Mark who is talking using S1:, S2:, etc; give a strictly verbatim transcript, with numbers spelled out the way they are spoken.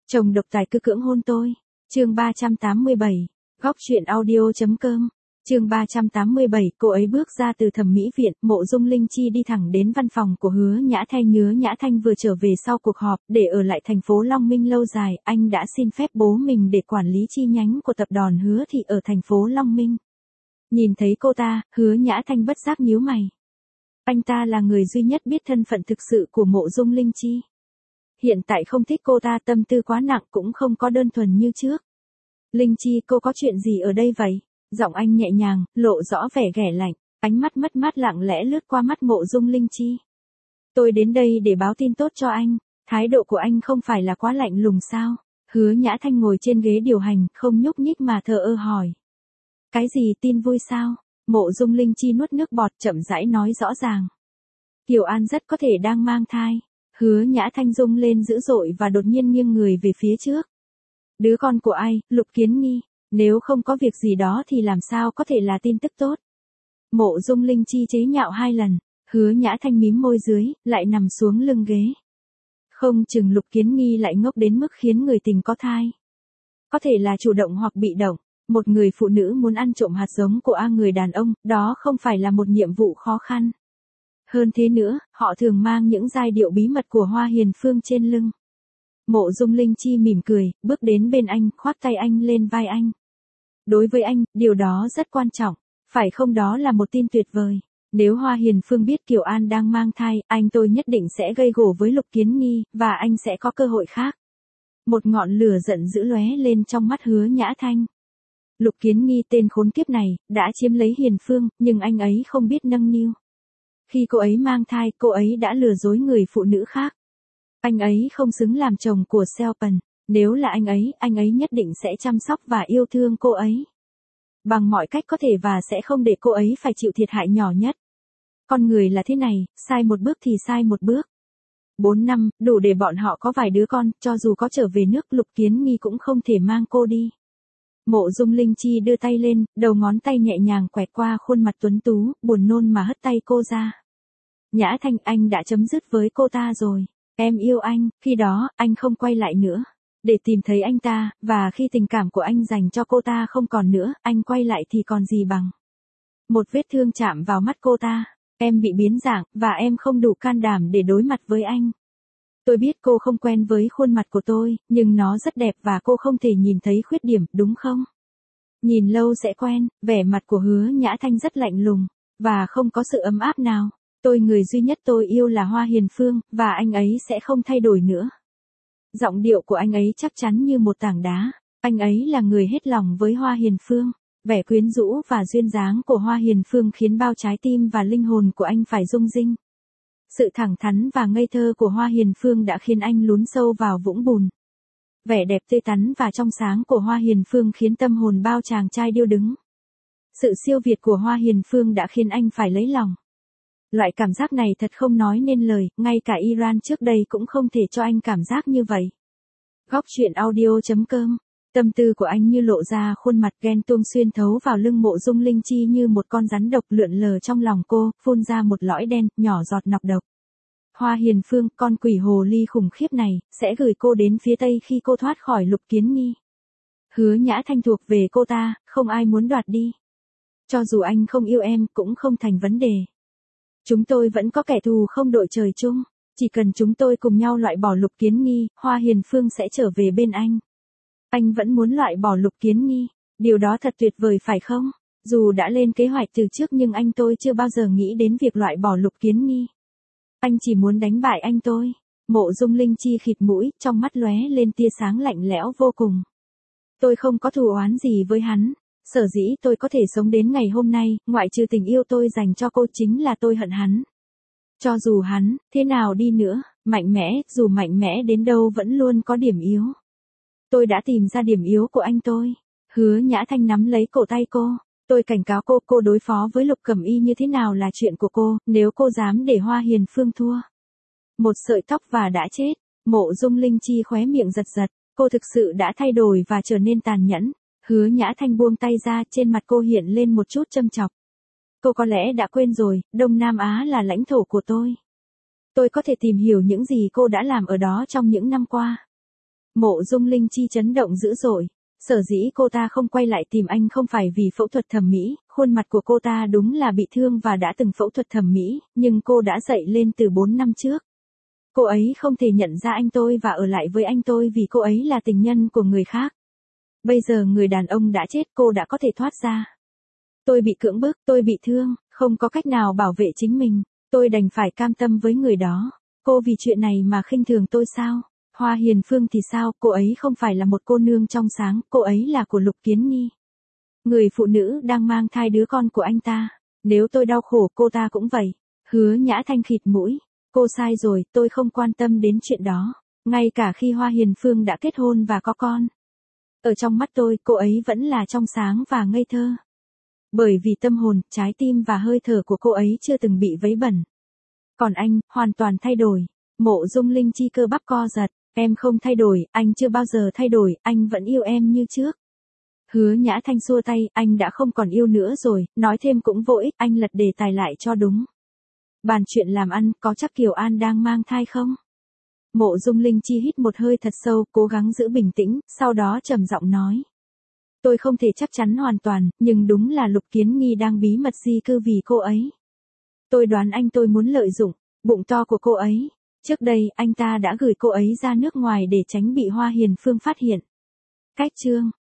S1: Chồng độc tài cứ cưỡng hôn tôi. Chương ba trăm tám mươi bảy. Góc truyện audio.com. Chương ba trăm tám mươi bảy, cô ấy bước ra từ thẩm mỹ viện, Mộ Dung Linh Chi đi thẳng đến văn phòng của Hứa Nhã Thanh. Hứa Nhã Thanh vừa trở về sau cuộc họp, để ở lại thành phố Long Minh lâu dài, anh đã xin phép bố mình để quản lý chi nhánh của tập đoàn Hứa Thị ở thành phố Long Minh. Nhìn thấy cô ta, Hứa Nhã Thanh bất giác nhíu mày. Anh ta là người duy nhất biết thân phận thực sự của Mộ Dung Linh Chi. Hiện tại không thích cô ta, tâm tư quá nặng, cũng không có đơn thuần như trước. Linh Chi, cô có chuyện gì ở đây vậy? Giọng anh nhẹ nhàng, lộ rõ vẻ ghẻ lạnh, ánh mắt mất mát lặng lẽ lướt qua mắt Mộ Dung Linh Chi. Tôi đến đây để báo tin tốt cho anh, thái độ của anh không phải là quá lạnh lùng sao? Hứa Nhã Thanh ngồi trên ghế điều hành, không nhúc nhích mà thờ ơ hỏi. Cái gì, tin vui sao? Mộ Dung Linh Chi nuốt nước bọt, chậm rãi nói rõ ràng. Kiều An rất có thể đang mang thai. Hứa Nhã Thanh rung lên dữ dội và đột nhiên nghiêng người về phía trước. Đứa con của ai? Lục Kiến Nghi. Nếu không có việc gì đó thì làm sao có thể là tin tức tốt? Mộ Dung Linh Chi chế nhạo hai lần, Hứa Nhã Thanh mím môi dưới, lại nằm xuống lưng ghế. Không chừng Lục Kiến Nghi lại ngốc đến mức khiến người tình có thai. Có thể là chủ động hoặc bị động, một người phụ nữ muốn ăn trộm hạt giống của A người đàn ông, đó không phải là một nhiệm vụ khó khăn. Hơn thế nữa, họ thường mang những giai điệu bí mật của Hoa Hiền Phương trên lưng. Mộ Dung Linh Chi mỉm cười, bước đến bên anh, khoác tay anh lên vai anh. Đối với anh, điều đó rất quan trọng, phải không? Đó là một tin tuyệt vời. Nếu Hoa Hiền Phương biết Kiều An đang mang thai, anh tôi nhất định sẽ gây gổ với Lục Kiến Nghi, và anh sẽ có cơ hội khác. Một ngọn lửa giận dữ lóe lên trong mắt Hứa Nhã Thanh. Lục Kiến Nghi, tên khốn kiếp này, đã chiếm lấy Hiền Phương, nhưng anh ấy không biết nâng niu. Khi cô ấy mang thai, cô ấy đã lừa dối người phụ nữ khác. Anh ấy không xứng làm chồng của Selpan. Nếu là anh ấy, anh ấy nhất định sẽ chăm sóc và yêu thương cô ấy bằng mọi cách có thể và sẽ không để cô ấy phải chịu thiệt hại nhỏ nhất. Con người là thế này, sai một bước thì sai một bước. Bốn năm, đủ để bọn họ có vài đứa con, cho dù có trở về nước, Lục Kiến Nghi cũng không thể mang cô đi. Mộ Dung Linh Chi đưa tay lên, đầu ngón tay nhẹ nhàng quẹt qua khuôn mặt tuấn tú, buồn nôn mà hất tay cô ra. Nhã Thanh, anh đã chấm dứt với cô ta rồi. Em yêu anh, khi đó, anh không quay lại nữa. Để tìm thấy anh ta, và khi tình cảm của anh dành cho cô ta không còn nữa, anh quay lại thì còn gì bằng. Một vết thương chạm vào mắt cô ta. Em bị biến dạng, và em không đủ can đảm để đối mặt với anh. Tôi biết cô không quen với khuôn mặt của tôi, nhưng nó rất đẹp và cô không thể nhìn thấy khuyết điểm, đúng không? Nhìn lâu sẽ quen. Vẻ mặt của Hứa Nhã Thanh rất lạnh lùng, và không có sự ấm áp nào. Tôi, người duy nhất tôi yêu là Hoa Hiền Phương, và anh ấy sẽ không thay đổi nữa. Giọng điệu của anh ấy chắc chắn như một tảng đá. Anh ấy là người hết lòng với Hoa Hiền Phương. Vẻ quyến rũ và duyên dáng của Hoa Hiền Phương khiến bao trái tim và linh hồn của anh phải rung rinh. Sự thẳng thắn và ngây thơ của Hoa Hiền Phương đã khiến anh lún sâu vào vũng bùn. Vẻ đẹp tươi tắn và trong sáng của Hoa Hiền Phương khiến tâm hồn bao chàng trai điêu đứng. Sự siêu việt của Hoa Hiền Phương đã khiến anh phải lấy lòng. Loại cảm giác này thật không nói nên lời, ngay cả Iran trước đây cũng không thể cho anh cảm giác như vậy. Góc truyện audio.com. Tâm tư của anh như lộ ra khuôn mặt, ghen tuông xuyên thấu vào lưng Mộ Dung Linh Chi như một con rắn độc lượn lờ trong lòng cô, phun ra một lõi đen, nhỏ giọt nọc độc. Hoa Hiền Phương, con quỷ hồ ly khủng khiếp này, sẽ gửi cô đến phía Tây khi cô thoát khỏi Lục Kiến Nghi. Hứa Nhã Thanh thuộc về cô ta, không ai muốn đoạt đi. Cho dù anh không yêu em, cũng không thành vấn đề. Chúng tôi vẫn có kẻ thù không đội trời chung. Chỉ cần chúng tôi cùng nhau loại bỏ Lục Kiến Nghi, Hoa Hiền Phương sẽ trở về bên anh. Anh vẫn muốn loại bỏ Lục Kiến Nghi. Điều đó thật tuyệt vời phải không? Dù đã lên kế hoạch từ trước nhưng anh tôi chưa bao giờ nghĩ đến việc loại bỏ Lục Kiến Nghi. Anh chỉ muốn đánh bại anh tôi. Mộ Dung Linh Chi khịt mũi, trong mắt lóe lên tia sáng lạnh lẽo vô cùng. Tôi không có thù oán gì với hắn. Sở dĩ tôi có thể sống đến ngày hôm nay, ngoại trừ tình yêu tôi dành cho cô, chính là tôi hận hắn. Cho dù hắn, thế nào đi nữa, mạnh mẽ, dù mạnh mẽ đến đâu vẫn luôn có điểm yếu. Tôi đã tìm ra điểm yếu của anh tôi. Hứa Nhã Thanh nắm lấy cổ tay cô. Tôi cảnh cáo cô, cô đối phó với Lục Cẩm Y như thế nào là chuyện của cô, nếu cô dám để Hoa Hiền Phương thua. Một sợi tóc và đã chết. Mộ Dung Linh Chi khóe miệng giật giật, cô thực sự đã thay đổi và trở nên tàn nhẫn. Hứa Nhã Thanh buông tay ra, trên mặt cô hiện lên một chút châm chọc. Cô có lẽ đã quên rồi, Đông Nam Á là lãnh thổ của tôi. Tôi có thể tìm hiểu những gì cô đã làm ở đó trong những năm qua. Mộ Dung Linh Chi chấn động dữ dội. Sở dĩ cô ta không quay lại tìm anh không phải vì phẫu thuật thẩm mỹ, khuôn mặt của cô ta đúng là bị thương và đã từng phẫu thuật thẩm mỹ, nhưng cô đã dậy lên từ bốn năm trước. Cô ấy không thể nhận ra anh tôi và ở lại với anh tôi vì cô ấy là tình nhân của người khác. Bây giờ người đàn ông đã chết, cô đã có thể thoát ra. Tôi bị cưỡng bức, tôi bị thương, không có cách nào bảo vệ chính mình, tôi đành phải cam tâm với người đó. Cô vì chuyện này mà khinh thường tôi sao? Hoa Hiền Phương thì sao, cô ấy không phải là một cô nương trong sáng, cô ấy là của Lục Kiến Nghi. Người phụ nữ đang mang thai đứa con của anh ta. Nếu tôi đau khổ cô ta cũng vậy. Hứa Nhã Thanh khịt mũi. Cô sai rồi, tôi không quan tâm đến chuyện đó. Ngay cả khi Hoa Hiền Phương đã kết hôn và có con. Ở trong mắt tôi, cô ấy vẫn là trong sáng và ngây thơ. Bởi vì tâm hồn, trái tim và hơi thở của cô ấy chưa từng bị vấy bẩn. Còn anh, hoàn toàn thay đổi. Mộ Dung Linh Chi cơ bắp co giật. Em không thay đổi, anh chưa bao giờ thay đổi, anh vẫn yêu em như trước. Hứa Nhã Thanh xua tay, anh đã không còn yêu nữa rồi, nói thêm cũng vô ích, anh lật đề tài lại cho đúng. Bàn chuyện làm ăn, có chắc Kiều An đang mang thai không? Mộ Dung Linh Chi hít một hơi thật sâu, cố gắng giữ bình tĩnh, sau đó trầm giọng nói. Tôi không thể chắc chắn hoàn toàn, nhưng đúng là Lục Kiến Nghi đang bí mật di cư vì cô ấy. Tôi đoán anh tôi muốn lợi dụng bụng to của cô ấy. Trước đây, anh ta đã gửi cô ấy ra nước ngoài để tránh bị Hoa Hiền Phương phát hiện. Cách chương